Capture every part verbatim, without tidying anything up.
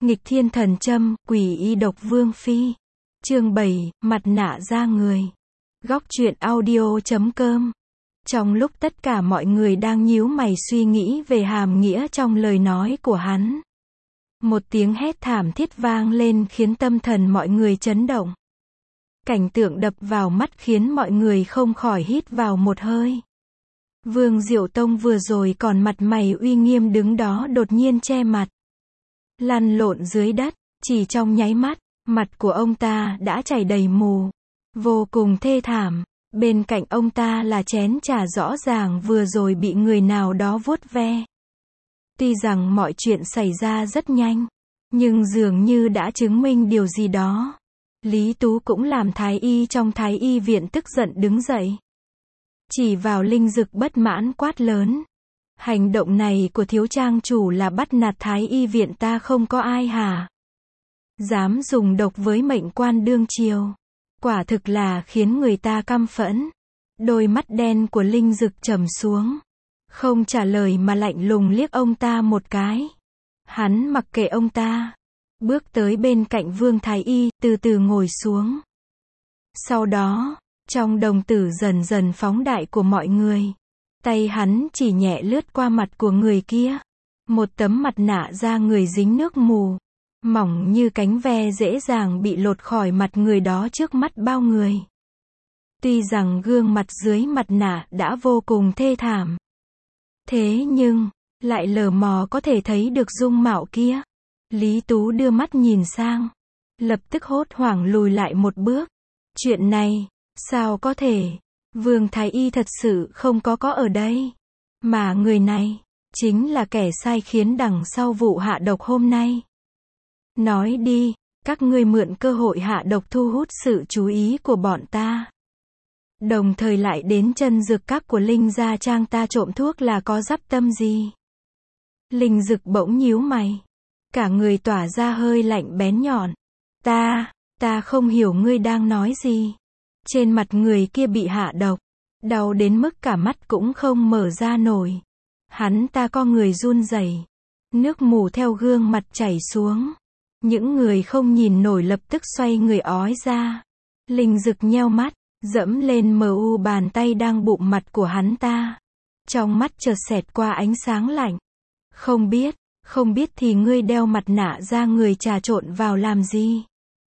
Nghịch thiên thần châm, quỷ y độc vương phi. Chương bảy, mặt nạ da người. Góc truyện audio chấm com. Trong lúc tất cả mọi người đang nhíu mày suy nghĩ về hàm nghĩa trong lời nói của hắn, một tiếng hét thảm thiết vang lên khiến tâm thần mọi người chấn động. Cảnh tượng đập vào mắt khiến mọi người không khỏi hít vào một hơi. Vương Diệu Tông vừa rồi còn mặt mày uy nghiêm đứng đó đột nhiên che mặt, lăn lộn dưới đất, chỉ trong nháy mắt, mặt của ông ta đã chảy đầy mù, vô cùng thê thảm. Bên cạnh ông ta là chén trà rõ ràng vừa rồi bị người nào đó vuốt ve. Tuy rằng mọi chuyện xảy ra rất nhanh, nhưng dường như đã chứng minh điều gì đó. Lý Tú cũng làm thái y trong thái y viện tức giận đứng dậy, chỉ vào Linh Dực bất mãn quát lớn. Hành động này của thiếu trang chủ là bắt nạt thái y viện ta không có ai hả? Dám dùng độc với mệnh quan đương triều. Quả thực là khiến người ta căm phẫn. Đôi mắt đen của Linh Dực trầm xuống, không trả lời mà lạnh lùng liếc ông ta một cái. Hắn mặc kệ ông ta, bước tới bên cạnh Vương Thái Y, từ từ ngồi xuống. Sau đó, trong đồng tử dần dần phóng đại của mọi người, tay hắn chỉ nhẹ lướt qua mặt của người kia. Một tấm mặt nạ da người dính nước mù, mỏng như cánh ve dễ dàng bị lột khỏi mặt người đó trước mắt bao người. Tuy rằng gương mặt dưới mặt nạ đã vô cùng thê thảm, thế nhưng, lại lờ mờ có thể thấy được dung mạo kia. Lý Tú đưa mắt nhìn sang, lập tức hốt hoảng lùi lại một bước. Chuyện này, sao có thể? Vương Thái Y thật sự không có có ở đây. Mà người này, chính là kẻ sai khiến đằng sau vụ hạ độc hôm nay. Nói đi, các ngươi mượn cơ hội hạ độc thu hút sự chú ý của bọn ta, đồng thời lại đến chân dược các của Linh gia trang ta trộm thuốc là có dắp tâm gì? Linh Dực bỗng nhíu mày, cả người tỏa ra hơi lạnh bén nhọn. Ta, ta không hiểu ngươi đang nói gì. Trên mặt người kia bị hạ độc, đau đến mức cả mắt cũng không mở ra nổi. Hắn ta co người run rẩy, nước mù theo gương mặt chảy xuống. Những người không nhìn nổi lập tức xoay người ói ra. Linh Dực nheo mắt, dẫm lên mờ u bàn tay đang bụng mặt của hắn ta. Trong mắt chợt xẹt qua ánh sáng lạnh. Không biết, không biết thì ngươi đeo mặt nạ da người trà trộn vào làm gì?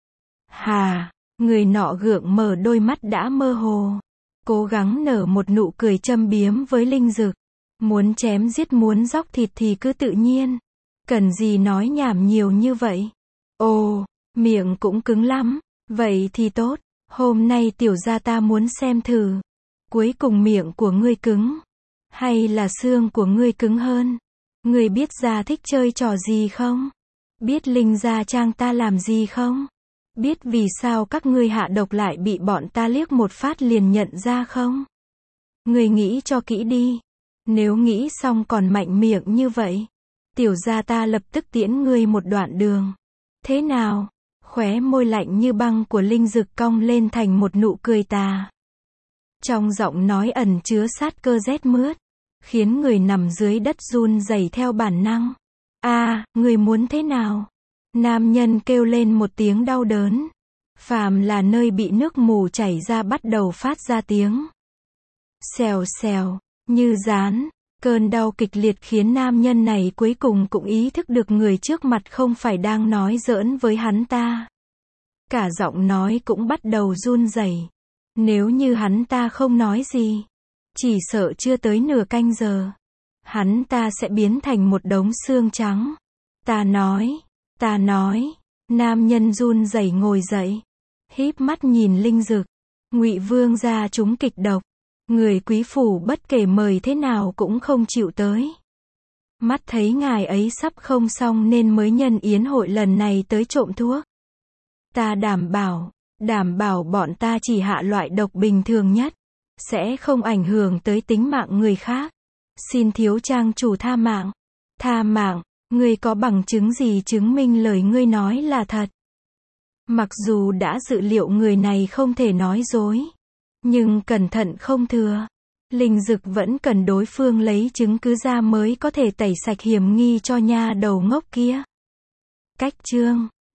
Hà, người nọ gượng mở đôi mắt đã mơ hồ, cố gắng nở một nụ cười châm biếm với Linh Dực. Muốn chém giết muốn dóc thịt thì cứ tự nhiên, cần gì nói nhảm nhiều như vậy? Ồ, miệng cũng cứng lắm. Vậy thì tốt, hôm nay tiểu gia ta muốn xem thử. Cuối cùng miệng của ngươi cứng, hay là xương của ngươi cứng hơn? Ngươi biết gia thích chơi trò gì không? Biết Linh gia trang ta làm gì không? Biết vì sao các ngươi hạ độc lại bị bọn ta liếc một phát liền nhận ra không? Ngươi nghĩ cho kỹ đi. Nếu nghĩ xong còn mạnh miệng như vậy, tiểu gia ta lập tức tiễn ngươi một đoạn đường. Thế nào? Khóe môi lạnh như băng của Linh Dực cong lên thành một nụ cười tà. Trong giọng nói ẩn chứa sát cơ rét mướt, khiến người nằm dưới đất run rẩy theo bản năng. A, à, ngươi muốn thế nào? Nam nhân kêu lên một tiếng đau đớn. Phàm là nơi bị nước mù chảy ra bắt đầu phát ra tiếng xèo xèo, như rán. Cơn đau kịch liệt khiến nam nhân này cuối cùng cũng ý thức được người trước mặt không phải đang nói giỡn với hắn ta. Cả giọng nói cũng bắt đầu run rẩy. Nếu như hắn ta không nói gì, chỉ sợ chưa tới nửa canh giờ, hắn ta sẽ biến thành một đống xương trắng. Ta nói, ta nói, nam nhân run rẩy ngồi dậy, híp mắt nhìn Linh Dực. Ngụy Vương gia trúng kịch độc, người quý phủ bất kể mời thế nào cũng không chịu tới. Mắt thấy ngài ấy sắp không xong nên mới nhân yến hội lần này tới trộm thuốc. Ta đảm bảo, đảm bảo bọn ta chỉ hạ loại độc bình thường nhất, sẽ không ảnh hưởng tới tính mạng người khác. Xin thiếu trang chủ tha mạng. Tha mạng, ngươi có bằng chứng gì chứng minh lời ngươi nói là thật? Mặc dù đã dự liệu người này không thể nói dối, nhưng cẩn thận không thừa. Linh Dực vẫn cần đối phương lấy chứng cứ ra mới có thể tẩy sạch hiểm nghi cho nha đầu ngốc kia. Cách chương